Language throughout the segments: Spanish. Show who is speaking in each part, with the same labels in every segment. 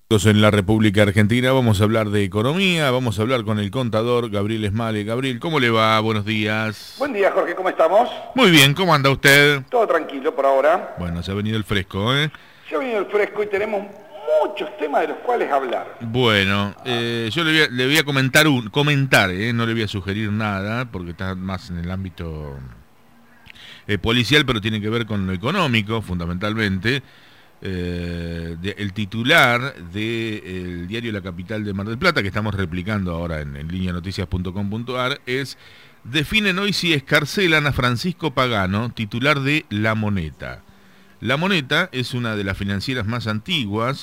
Speaker 1: En la República Argentina vamos a hablar de economía, vamos a hablar con el contador Gabriel Esmale. Gabriel, ¿cómo le va? Buenos días.
Speaker 2: Buen día, Jorge, ¿cómo estamos?
Speaker 1: Muy bien, ¿cómo anda usted?
Speaker 2: Todo tranquilo por ahora.
Speaker 1: Bueno, se ha venido el fresco, ¿eh?
Speaker 2: Se ha venido el fresco y tenemos muchos temas de los cuales hablar.
Speaker 1: Bueno, yo le voy a comentar, no le voy a sugerir nada, porque está más en el ámbito policial, pero tiene que ver con lo económico, fundamentalmente. El titular del diario La Capital de Mar del Plata, que estamos replicando ahora en lineanoticias.com.ar, es: definen hoy si escarcelan a Francisco Pagano, titular de La Moneta. La Moneta es una de las financieras más antiguas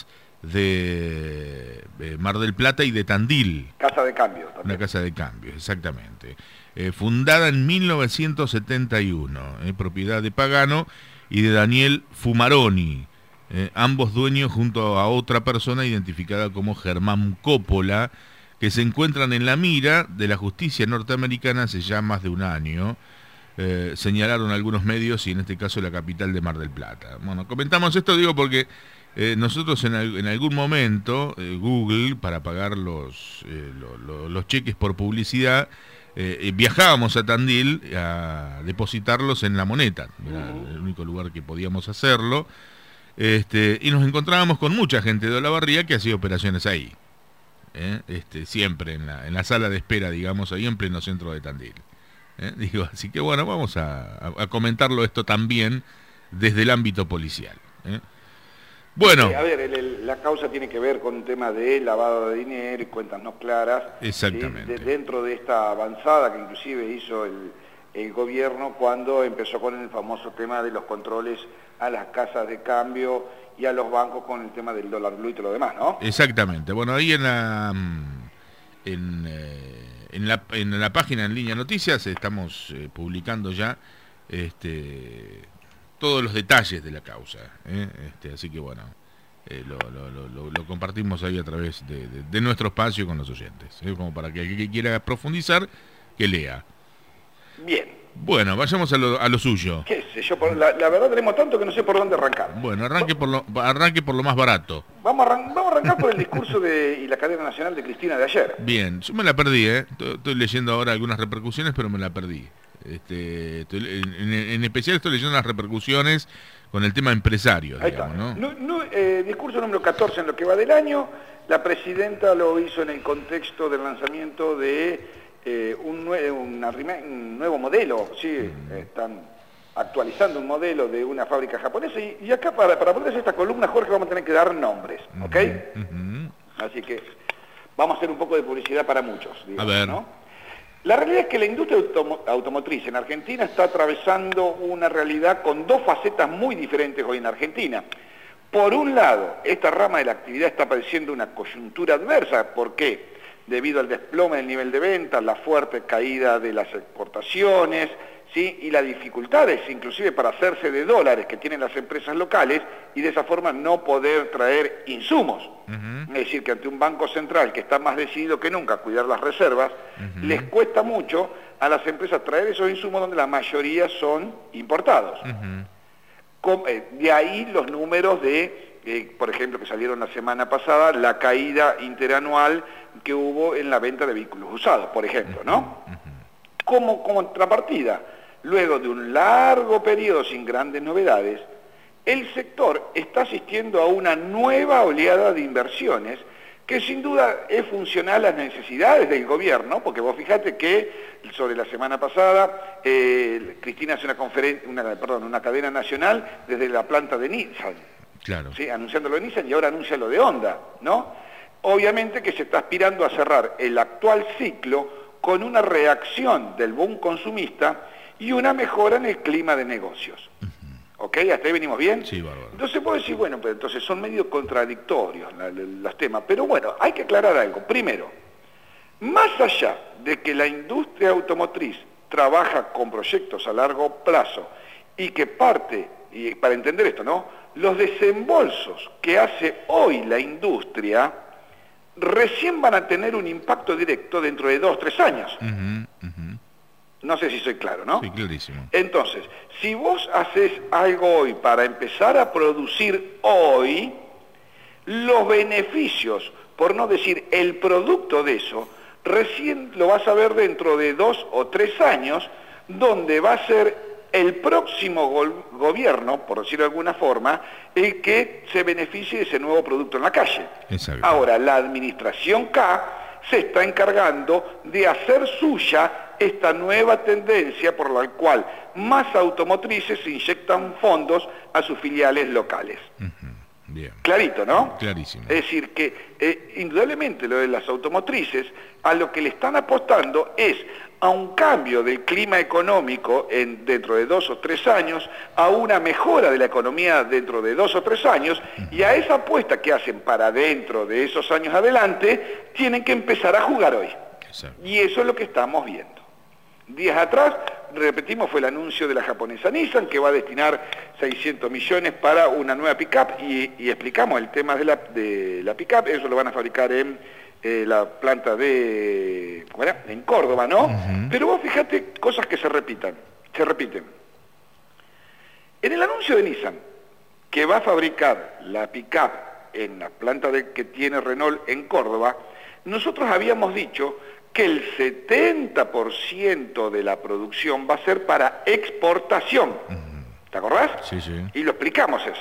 Speaker 1: de Mar del Plata y de Tandil.
Speaker 2: Casa de cambio también.
Speaker 1: Una casa de cambio, exactamente. Fundada en 1971, propiedad de Pagano y de Daniel Fumaroni. Ambos dueños junto a otra persona identificada como Germán Coppola, que se encuentran en la mira de la justicia norteamericana hace ya más de un año, señalaron algunos medios y en este caso la capital de Mar del Plata. Bueno, comentamos esto, digo, porque nosotros en algún momento, Google, para pagar los cheques por publicidad, viajábamos a Tandil a depositarlos en La Moneta, era el único lugar que podíamos hacerlo. Y nos encontrábamos con mucha gente de Olavarría que hacía operaciones ahí, siempre en la sala de espera, digamos, ahí en pleno centro de Tandil. Digo, así que bueno, vamos a comentarlo esto también desde el ámbito policial. Bueno.
Speaker 2: A ver, la causa tiene que ver con un tema de lavado de dinero y cuentas no claras.
Speaker 1: Exactamente.
Speaker 2: Dentro de esta avanzada que inclusive hizo el gobierno cuando empezó con el famoso tema de los controles a las casas de cambio y a los bancos con el tema del dólar blue y todo lo demás, ¿no?
Speaker 1: Exactamente. Bueno, ahí en la página en Línea Noticias estamos publicando ya todos los detalles de la causa. Así que bueno, lo compartimos ahí a través de nuestro espacio con los oyentes, como para que el que quiera profundizar, que lea.
Speaker 2: Bien.
Speaker 1: Bueno, vayamos a lo suyo.
Speaker 2: ¿Qué sé yo? La verdad tenemos tanto que no sé por dónde arrancar.
Speaker 1: Bueno, arranque por lo más barato.
Speaker 2: Vamos a arrancar por el discurso y la cadena nacional de Cristina de ayer.
Speaker 1: Bien, yo me la perdí, Estoy leyendo ahora algunas repercusiones, pero me la perdí. En especial estoy leyendo las repercusiones con el tema empresario, digamos, ¿no?
Speaker 2: Discurso número 14 en lo que va del año. La presidenta lo hizo en el contexto del lanzamiento de un nuevo modelo, sí, están actualizando un modelo de una fábrica japonesa y acá para ponerse esta columna, Jorge, vamos a tener que dar nombres, ¿ok? Así que vamos a hacer un poco de publicidad para muchos, digamos,
Speaker 1: a ver.
Speaker 2: ¿no? La realidad es que la industria automotriz en Argentina está atravesando una realidad con dos facetas muy diferentes hoy en Argentina. Por un lado, esta rama de la actividad está padeciendo una coyuntura adversa. ¿Por qué? Debido al desplome del nivel de ventas, la fuerte caída de las exportaciones, ¿sí? Y las dificultades inclusive para hacerse de dólares que tienen las empresas locales y de esa forma no poder traer insumos. Es decir, que ante un banco central que está más decidido que nunca a cuidar las reservas, les cuesta mucho a las empresas traer esos insumos donde la mayoría son importados. De ahí los números por ejemplo, que salieron la semana pasada, la caída interanual que hubo en la venta de vehículos usados, por ejemplo, ¿no? Como contrapartida, luego de un largo periodo sin grandes novedades, el sector está asistiendo a una nueva oleada de inversiones que sin duda es funcional a las necesidades del gobierno, porque vos fijate que sobre la semana pasada Cristina hace una cadena nacional desde la planta de Nissan.
Speaker 1: Claro.
Speaker 2: ¿Sí? Anunciando lo de Nissan y ahora anuncia lo de Honda, ¿no? Obviamente que se está aspirando a cerrar el actual ciclo con una reacción del boom consumista y una mejora en el clima de negocios. ¿Ok? ¿Hasta ahí venimos bien?
Speaker 1: Sí, bárbaro.
Speaker 2: Entonces puedo decir, bueno, pero entonces son medio contradictorios los temas, pero bueno, hay que aclarar algo. Primero, más allá de que la industria automotriz trabaja con proyectos a largo plazo y que parte, y para entender esto, ¿no? Los desembolsos que hace hoy la industria recién van a tener un impacto directo dentro de 2 o 3 años. No sé si soy claro, ¿no?
Speaker 1: Sí, clarísimo.
Speaker 2: Entonces, si vos haces algo hoy para empezar a producir hoy, Los beneficios, por no decir el producto de eso, recién lo vas a ver dentro de 2 o 3 años, donde va a ser el próximo gobierno, por decirlo de alguna forma, el que se beneficie de ese nuevo producto en la calle.
Speaker 1: Exacto.
Speaker 2: Ahora, la administración K se está encargando de hacer suya esta nueva tendencia por la cual más automotrices inyectan fondos a sus filiales locales.
Speaker 1: Bien.
Speaker 2: Clarito, ¿no?
Speaker 1: Clarísimo.
Speaker 2: Es decir, que indudablemente lo de las automotrices, a lo que le están apostando es a un cambio del clima económico dentro de 2 o 3 años, a una mejora de la economía dentro de 2 o 3 años, y a esa apuesta que hacen para dentro de esos años adelante, tienen que empezar a jugar hoy.
Speaker 1: Exacto.
Speaker 2: Y eso es lo que estamos viendo. Días atrás, repetimos, fue el anuncio de la japonesa Nissan, que va a destinar 600 millones para una nueva pick-up, y explicamos el tema de la pick-up. Eso lo van a fabricar en la planta en Córdoba, ¿no? Pero vos fíjate cosas que se repiten. En el anuncio de Nissan, que va a fabricar la pick-up en la planta que tiene Renault en Córdoba, nosotros habíamos dicho que el 70% de la producción va a ser para exportación. ¿Te acordás?
Speaker 1: Sí, sí.
Speaker 2: Y lo explicamos eso.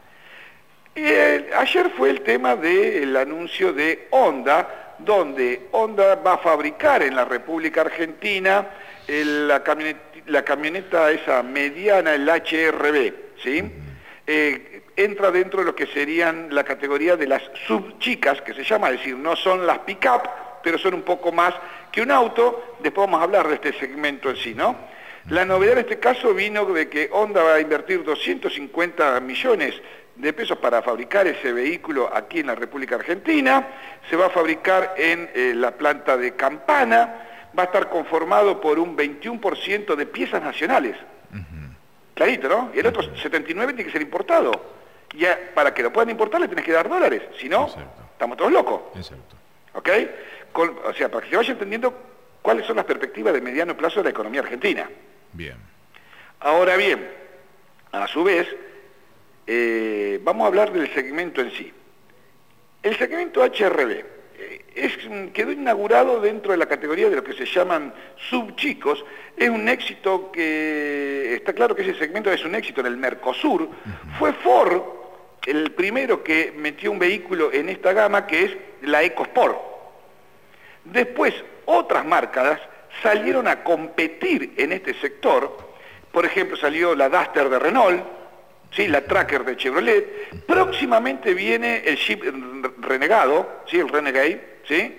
Speaker 2: Ayer fue el tema del anuncio de Honda, donde Honda va a fabricar en la República Argentina la camioneta esa mediana, el HR-V, ¿sí? Entra dentro de lo que serían la categoría de las subchicas, que se llama, es decir, no son las pick-up, pero son un poco más que un auto. Después vamos a hablar de este segmento en sí, ¿no? La novedad en este caso vino de que Honda va a invertir 250 millones de pesos para fabricar ese vehículo aquí en la República Argentina. Se va a fabricar en la planta de Campana, va a estar conformado por un 21% de piezas nacionales. Clarito, ¿no? Y el otro 79% tiene que ser importado. Ya, para que lo puedan importar le tenés que dar dólares, si no, estamos todos locos.
Speaker 1: Exacto.
Speaker 2: ¿Ok? O sea, para que se vaya entendiendo cuáles son las perspectivas de mediano plazo de la economía argentina.
Speaker 1: Bien.
Speaker 2: Ahora bien, a su vez, vamos a hablar del segmento en sí. El segmento HR-V quedó inaugurado dentro de la categoría de lo que se llaman subchicos. Es un éxito que, está claro que ese segmento es un éxito en el Mercosur. Fue Ford el primero que metió un vehículo en esta gama, que es la EcoSport. Después, otras marcas salieron a competir en este sector. Por ejemplo, salió la Duster de Renault, ¿sí? La Tracker de Chevrolet. Próximamente viene el Jeep Renegado, ¿sí? El Renegade, ¿sí?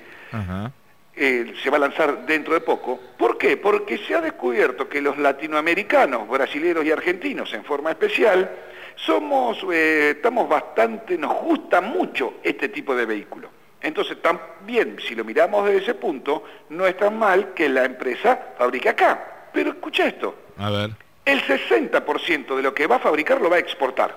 Speaker 2: Se va a lanzar dentro de poco. ¿Por qué? Porque se ha descubierto que los latinoamericanos, brasileños y argentinos en forma especial, estamos bastante, nos gusta mucho este tipo de vehículo. Entonces, también, si lo miramos desde ese punto, no es tan mal que la empresa fabrique acá. Pero escucha esto.
Speaker 1: A ver.
Speaker 2: El 60% de lo que va a fabricar lo va a exportar.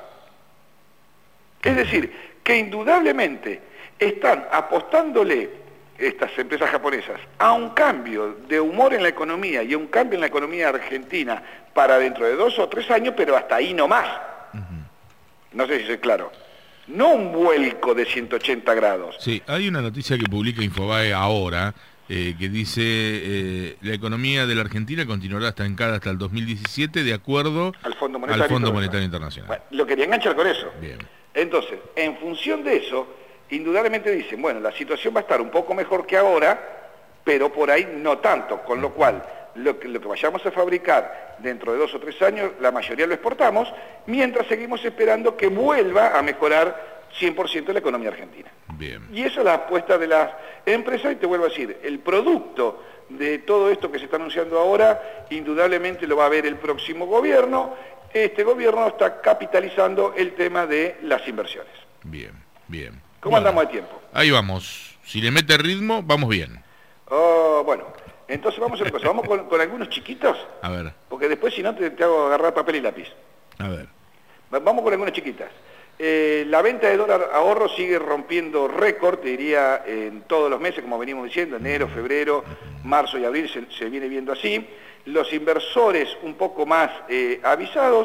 Speaker 2: Es decir, que indudablemente están apostándole estas empresas japonesas a un cambio de humor en la economía y a un cambio en la economía argentina para dentro de 2 o 3 años, pero hasta ahí no más. No sé si soy claro. No un vuelco de 180 grados.
Speaker 1: Sí, hay una noticia que publica Infobae ahora, que dice la economía de la Argentina continuará estancada hasta el 2017 de acuerdo
Speaker 2: al Fondo Monetario
Speaker 1: Internacional.
Speaker 2: Bueno, lo quería enganchar con eso.
Speaker 1: Bien.
Speaker 2: Entonces, en función de eso, indudablemente dicen, bueno, la situación va a estar un poco mejor que ahora, pero por ahí no tanto, con lo cual lo que vayamos a fabricar dentro de 2 o 3 años, la mayoría lo exportamos, mientras seguimos esperando que vuelva a mejorar 100% la economía argentina.
Speaker 1: Bien.
Speaker 2: Y esa es la apuesta de las empresas, y te vuelvo a decir, el producto de todo esto que se está anunciando ahora, indudablemente lo va a ver el próximo gobierno. Este gobierno está capitalizando el tema de las inversiones.
Speaker 1: Bien, bien.
Speaker 2: ¿Cómo andamos de tiempo?
Speaker 1: Ahí vamos. Si le mete ritmo, vamos bien.
Speaker 2: Bueno, entonces vamos a hacer una cosa. Vamos con algunos chiquitos.
Speaker 1: A ver.
Speaker 2: Porque después, si no, te hago agarrar papel y lápiz.
Speaker 1: A ver.
Speaker 2: Vamos con algunas chiquitas. La venta de dólar ahorro sigue rompiendo récord, te diría, en todos los meses, como venimos diciendo, enero, febrero, marzo y abril se viene viendo así. Los inversores un poco más avisados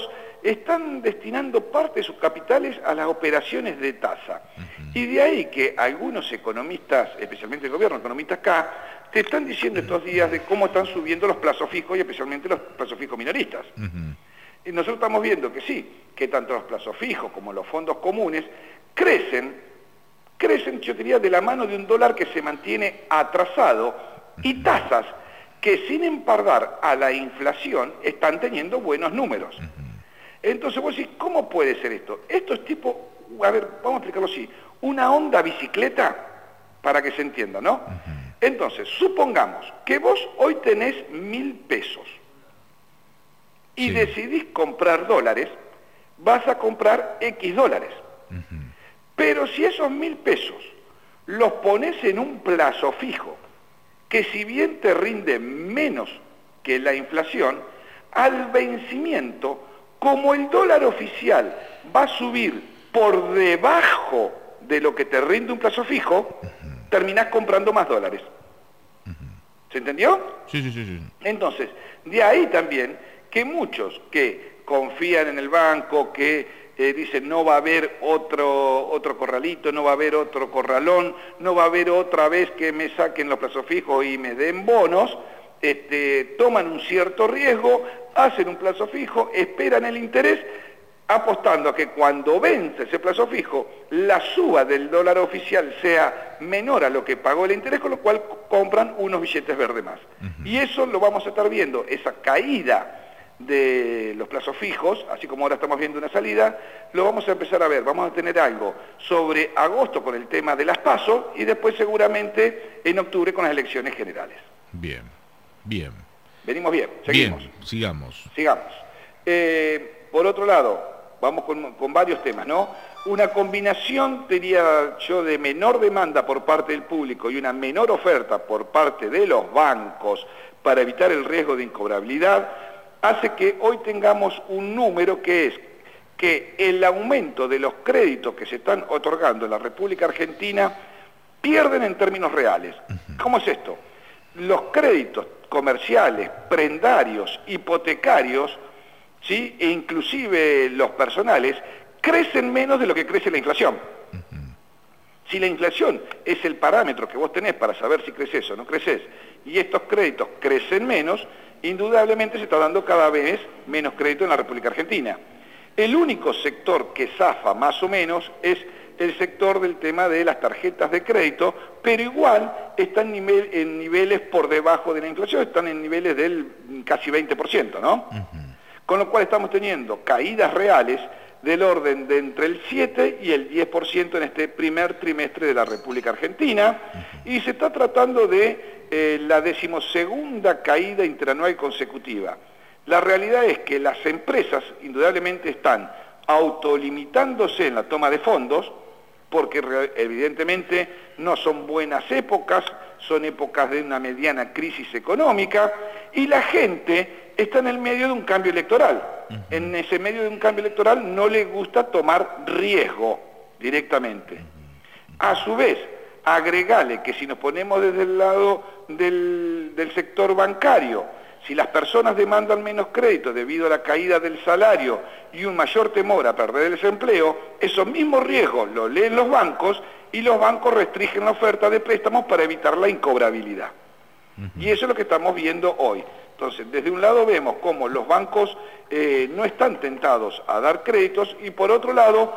Speaker 2: están destinando parte de sus capitales a las operaciones de tasa. Y de ahí que algunos economistas, especialmente el gobierno, economistas acá, te están diciendo estos días de cómo están subiendo los plazos fijos y especialmente los plazos fijos minoristas. Y nosotros estamos viendo que sí, que tanto los plazos fijos como los fondos comunes crecen, yo diría, de la mano de un dólar que se mantiene atrasado y tasas que sin empardar a la inflación están teniendo buenos números. Entonces vos decís, ¿cómo puede ser esto? Esto es tipo, a ver, vamos a explicarlo así, una Honda bicicleta, para que se entienda, ¿no? Entonces, supongamos que vos hoy tenés 1.000 pesos y decidís comprar dólares, vas a comprar X dólares. Pero si esos 1.000 pesos los pones en un plazo fijo, que si bien te rinde menos que la inflación, al vencimiento, como el dólar oficial va a subir por debajo de lo que te rinde un plazo fijo, terminás comprando más dólares. ¿Se entendió?
Speaker 1: Sí.
Speaker 2: Entonces, de ahí también que muchos que confían en el banco, que dicen no va a haber otro corralito, no va a haber otro corralón, no va a haber otra vez que me saquen los plazos fijos y me den bonos, toman un cierto riesgo, hacen un plazo fijo, esperan el interés, apostando a que cuando vence ese plazo fijo, la suba del dólar oficial sea menor a lo que pagó el interés, con lo cual compran unos billetes verdes más. Y eso lo vamos a estar viendo, esa caída de los plazos fijos, así como ahora estamos viendo una salida, lo vamos a empezar a ver. Vamos a tener algo sobre agosto con el tema de las PASO y después seguramente en octubre con las elecciones generales.
Speaker 1: Bien.
Speaker 2: Venimos bien, seguimos.
Speaker 1: Bien, sigamos.
Speaker 2: Por otro lado, vamos con varios temas, ¿no? Una combinación, diría yo, de menor demanda por parte del público y una menor oferta por parte de los bancos para evitar el riesgo de incobrabilidad, hace que hoy tengamos un número que es que el aumento de los créditos que se están otorgando en la República Argentina pierden en términos reales. ¿Cómo es esto? Los créditos comerciales, prendarios, hipotecarios, ¿sí? E inclusive los personales, crecen menos de lo que crece la inflación. Si la inflación es el parámetro que vos tenés para saber si creces o no creces, y estos créditos crecen menos, indudablemente se está dando cada vez menos crédito en la República Argentina. El único sector que zafa más o menos es el sector del tema de las tarjetas de crédito, pero igual están en niveles por debajo de la inflación, están en niveles del casi 20%, ¿no? Con lo cual estamos teniendo caídas reales del orden de entre el 7 y el 10% en este primer trimestre de la República Argentina, y se está tratando de la 12ª caída interanual consecutiva. La realidad es que las empresas indudablemente están autolimitándose en la toma de fondos, porque evidentemente no son buenas épocas, son épocas de una mediana crisis económica, y la gente está en el medio de un cambio electoral. En ese medio de un cambio electoral no le gusta tomar riesgo directamente. A su vez, agregale que si nos ponemos desde el lado del sector bancario, si las personas demandan menos crédito debido a la caída del salario y un mayor temor a perder el desempleo, esos mismos riesgos los leen los bancos y los bancos restringen la oferta de préstamos para evitar la incobrabilidad. Y eso es lo que estamos viendo hoy. Entonces, desde un lado vemos cómo los bancos no están tentados a dar créditos y por otro lado,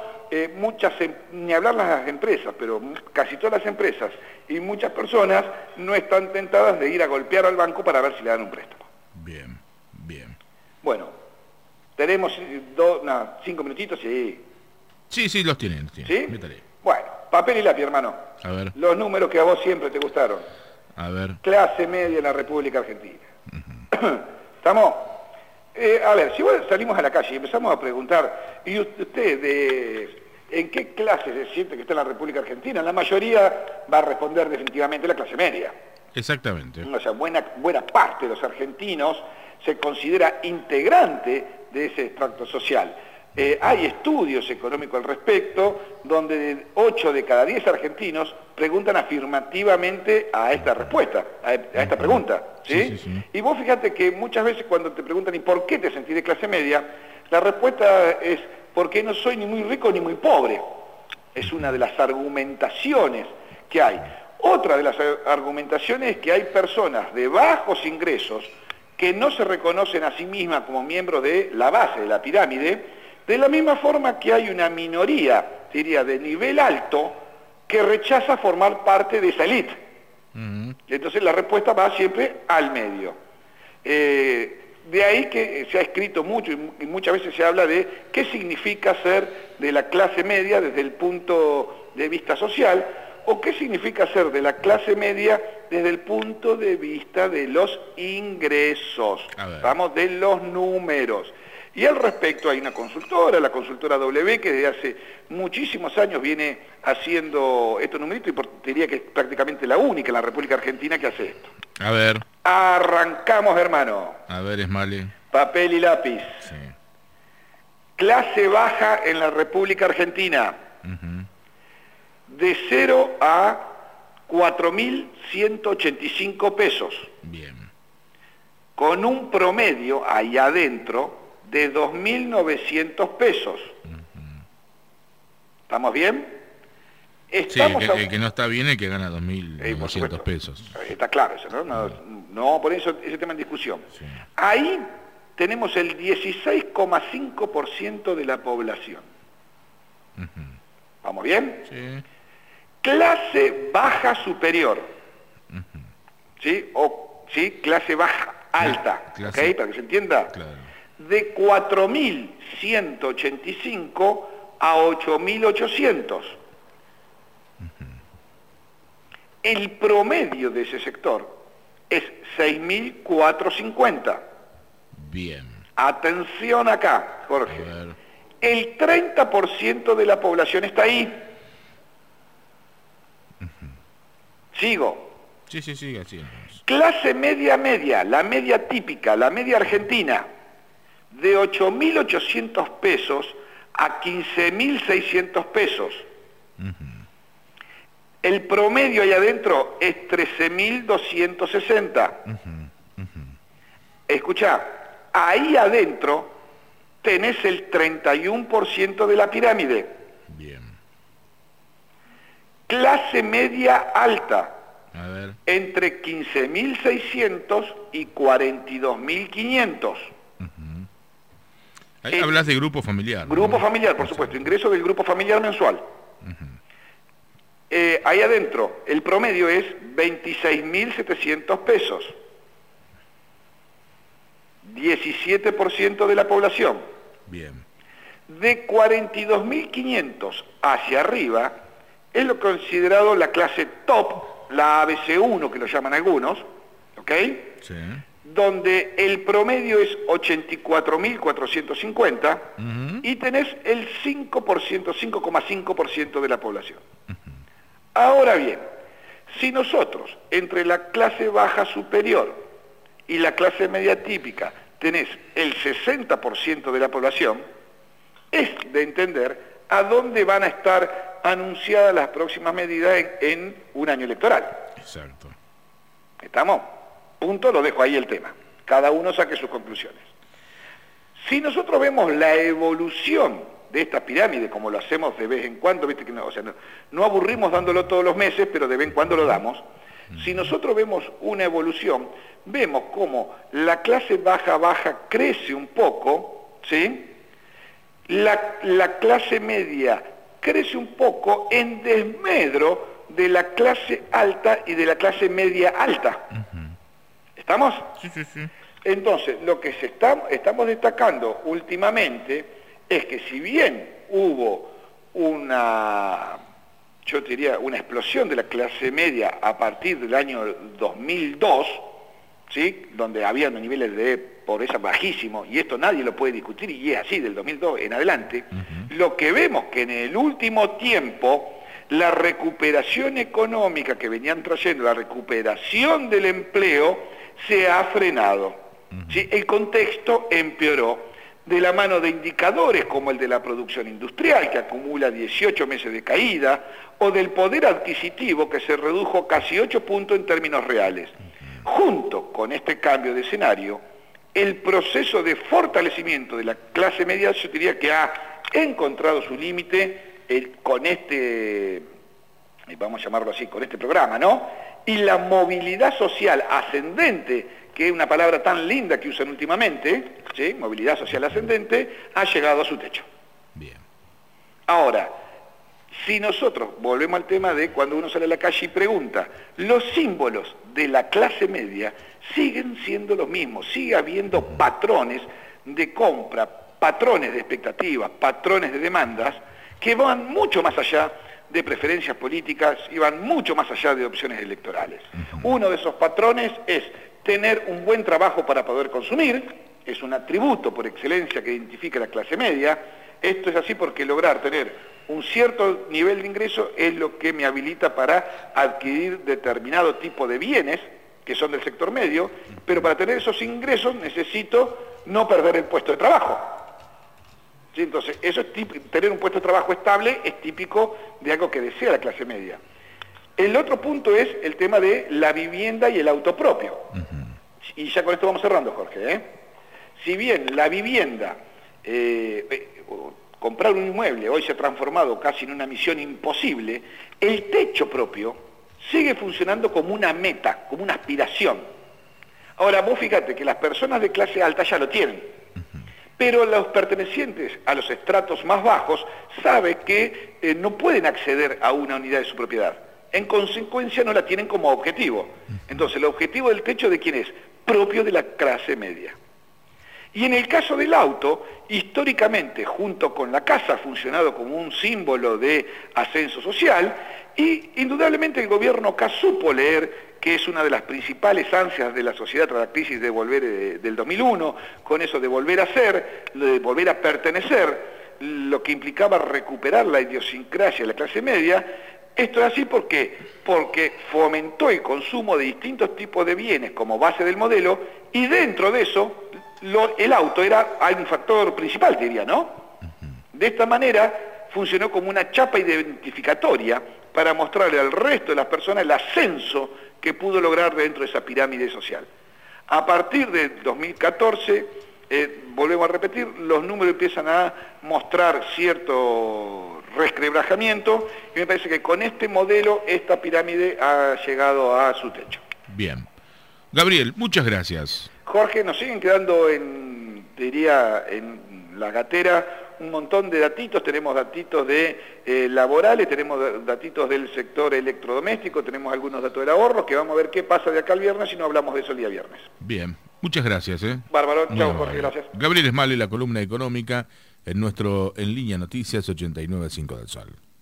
Speaker 2: ni hablar las empresas, pero casi todas las empresas y muchas personas no están tentadas de ir a golpear al banco para ver si le dan un préstamo.
Speaker 1: Bien.
Speaker 2: Bueno, tenemos 5 minutitos y...
Speaker 1: Sí, los tienen.
Speaker 2: ¿Sí?
Speaker 1: Métale.
Speaker 2: Bueno, papel y lápiz, hermano.
Speaker 1: A ver.
Speaker 2: Los números que a vos siempre te gustaron.
Speaker 1: A ver.
Speaker 2: Clase media en la República Argentina. ¿Estamos? A ver, si vos salimos a la calle y empezamos a preguntar, ¿y usted en qué clase se siente que está en la República Argentina? La mayoría va a responder definitivamente la clase media.
Speaker 1: Exactamente.
Speaker 2: O sea, buena parte de los argentinos se considera integrante de ese extracto social. Hay estudios económicos al respecto, donde 8 de cada 10 argentinos preguntan afirmativamente a esta respuesta, a esta pregunta. ¿Sí?
Speaker 1: Sí.
Speaker 2: Y vos fíjate que muchas veces cuando te preguntan ¿y por qué te sentís de clase media?, La respuesta es porque no soy ni muy rico ni muy pobre. Es una de las argumentaciones que hay. Otra de las argumentaciones es que hay personas de bajos ingresos que no se reconocen a sí mismas como miembros de la base de la pirámide, de la misma forma que hay una minoría, diría, de nivel alto, que rechaza formar parte de esa élite. Entonces la respuesta va siempre al medio. De ahí que se ha escrito mucho y muchas veces se habla de qué significa ser de la clase media desde el punto de vista social, o qué significa ser de la clase media desde el punto de vista de los ingresos, vamos, de los números. Y al respecto hay una consultora, la consultora W, que desde hace muchísimos años viene haciendo estos numeritos y diría que es prácticamente la única en la República Argentina que hace esto.
Speaker 1: A ver.
Speaker 2: Arrancamos, hermano.
Speaker 1: A ver, Esmali.
Speaker 2: Papel y lápiz.
Speaker 1: Sí.
Speaker 2: Clase baja en la República Argentina. De 0 a 4.185 pesos.
Speaker 1: Bien.
Speaker 2: Con un promedio ahí adentro de 2.900 pesos. ¿Estamos bien?
Speaker 1: Estamos sí, el que no está bien es el que gana 2.900 pesos.
Speaker 2: Está claro eso, ¿no? No por eso ese tema en discusión. Sí. Ahí tenemos el 16,5% de la población. ¿Vamos bien? Sí. Clase baja superior. ¿Sí? O ¿sí? Clase baja alta. ¿Ok? Para que se entienda. Claro. De 4.185 a 8.800. El promedio de ese sector es 6.450.
Speaker 1: Bien.
Speaker 2: Atención acá, Jorge. El 30% de la población está ahí. ¿Sigo?
Speaker 1: Sí, así.
Speaker 2: Clase media, la media típica, la media argentina, de 8.800 pesos a 15.600 pesos. El promedio ahí adentro es 13.260. Escuchá, ahí adentro tenés el 31% de la pirámide.
Speaker 1: Bien.
Speaker 2: Clase media alta,
Speaker 1: a ver,
Speaker 2: entre 15.600 y 42.500.
Speaker 1: Ahí hablas de grupo familiar.
Speaker 2: Grupo familiar, por supuesto, ingreso del grupo familiar mensual. Ahí adentro, el promedio es 26.700 pesos. 17% de la población.
Speaker 1: Bien.
Speaker 2: De 42.500 hacia arriba, es lo considerado la clase top, la ABC1 que lo llaman algunos, ¿ok?
Speaker 1: Sí.
Speaker 2: Donde el promedio es 84.450 y tenés el 5,5% de la población. Ahora bien, si nosotros entre la clase baja superior y la clase media típica tenés el 60% de la población, es de entender a dónde van a estar anunciadas las próximas medidas en un año electoral.
Speaker 1: Exacto.
Speaker 2: ¿Estamos? Punto, lo dejo ahí el tema. Cada uno saque sus conclusiones. Si nosotros vemos la evolución de esta pirámide, como lo hacemos de vez en cuando, ¿viste? Que no, o sea, no aburrimos dándolo todos los meses, pero de vez en cuando lo damos. Si nosotros vemos una evolución, vemos cómo la clase baja crece un poco, ¿sí? La clase media crece un poco en desmedro de la clase alta y de la clase media alta. ¿Estamos?
Speaker 1: Sí.
Speaker 2: Entonces, lo que estamos destacando últimamente es que si bien hubo una explosión de la clase media a partir del año 2002, ¿sí? Donde había unos niveles de pobreza bajísimos, y esto nadie lo puede discutir, y es así del 2002 en adelante, lo que vemos que en el último tiempo la recuperación económica que venían trayendo, la recuperación del empleo, se ha frenado. ¿Sí? El contexto empeoró de la mano de indicadores como el de la producción industrial, que acumula 18 meses de caída, o del poder adquisitivo, que se redujo casi 8 puntos en términos reales. Junto con este cambio de escenario, el proceso de fortalecimiento de la clase media, yo diría que ha encontrado su límite con este, vamos a llamarlo así, con este programa, ¿no? Y la movilidad social ascendente, que es una palabra tan linda que usan últimamente, ¿sí? Movilidad social ascendente, ha llegado a su techo.
Speaker 1: Bien.
Speaker 2: Ahora, si nosotros volvemos al tema de cuando uno sale a la calle y pregunta, los símbolos de la clase media siguen siendo los mismos, sigue habiendo patrones de compra, patrones de expectativas, patrones de demandas, que van mucho más allá de preferencias políticas y van mucho más allá de opciones electorales. Uno de esos patrones es tener un buen trabajo para poder consumir, es un atributo por excelencia que identifica la clase media. Esto es así porque lograr tener un cierto nivel de ingreso es lo que me habilita para adquirir determinado tipo de bienes que son del sector medio, pero para tener esos ingresos necesito no perder el puesto de trabajo. ¿Sí? Entonces, eso es tener un puesto de trabajo estable es típico de algo que desea la clase media. El otro punto es el tema de la vivienda y el auto propio. Y ya con esto vamos cerrando, Jorge. Si bien la vivienda, comprar un inmueble hoy se ha transformado casi en una misión imposible, el techo propio sigue funcionando como una meta, como una aspiración. Ahora, vos fíjate que las personas de clase alta ya lo tienen, pero los pertenecientes a los estratos más bajos saben que no pueden acceder a una unidad de su propiedad. En consecuencia no la tienen como objetivo. Entonces, el objetivo del techo, ¿de quién es? Propio de la clase media. Y en el caso del auto, históricamente, junto con la casa, ha funcionado como un símbolo de ascenso social, y indudablemente el gobierno acá supo leer que es una de las principales ansias de la sociedad tras la crisis de volver del 2001, con eso de volver a ser, de volver a pertenecer, lo que implicaba recuperar la idiosincrasia de la clase media. Esto es así porque fomentó el consumo de distintos tipos de bienes como base del modelo, y dentro de eso el auto era un factor principal, diría, ¿no? De esta manera funcionó como una chapa identificatoria para mostrarle al resto de las personas el ascenso que pudo lograr dentro de esa pirámide social. A partir de 2014, volvemos a repetir, los números empiezan a mostrar cierto resquebrajamiento, y me parece que con este modelo esta pirámide ha llegado a su techo.
Speaker 1: Bien. Gabriel, muchas gracias.
Speaker 2: Jorge, nos siguen quedando en la gatera un montón de datitos. Tenemos datitos de laborales, tenemos datitos del sector electrodoméstico, tenemos algunos datos del ahorro, que vamos a ver qué pasa de acá al viernes y no hablamos de eso el día viernes.
Speaker 1: Bien, muchas gracias.
Speaker 2: Bárbaro, chao Jorge, gracias.
Speaker 1: Gabriel Esmale, la columna económica en Línea Noticias 89.5 del Sol.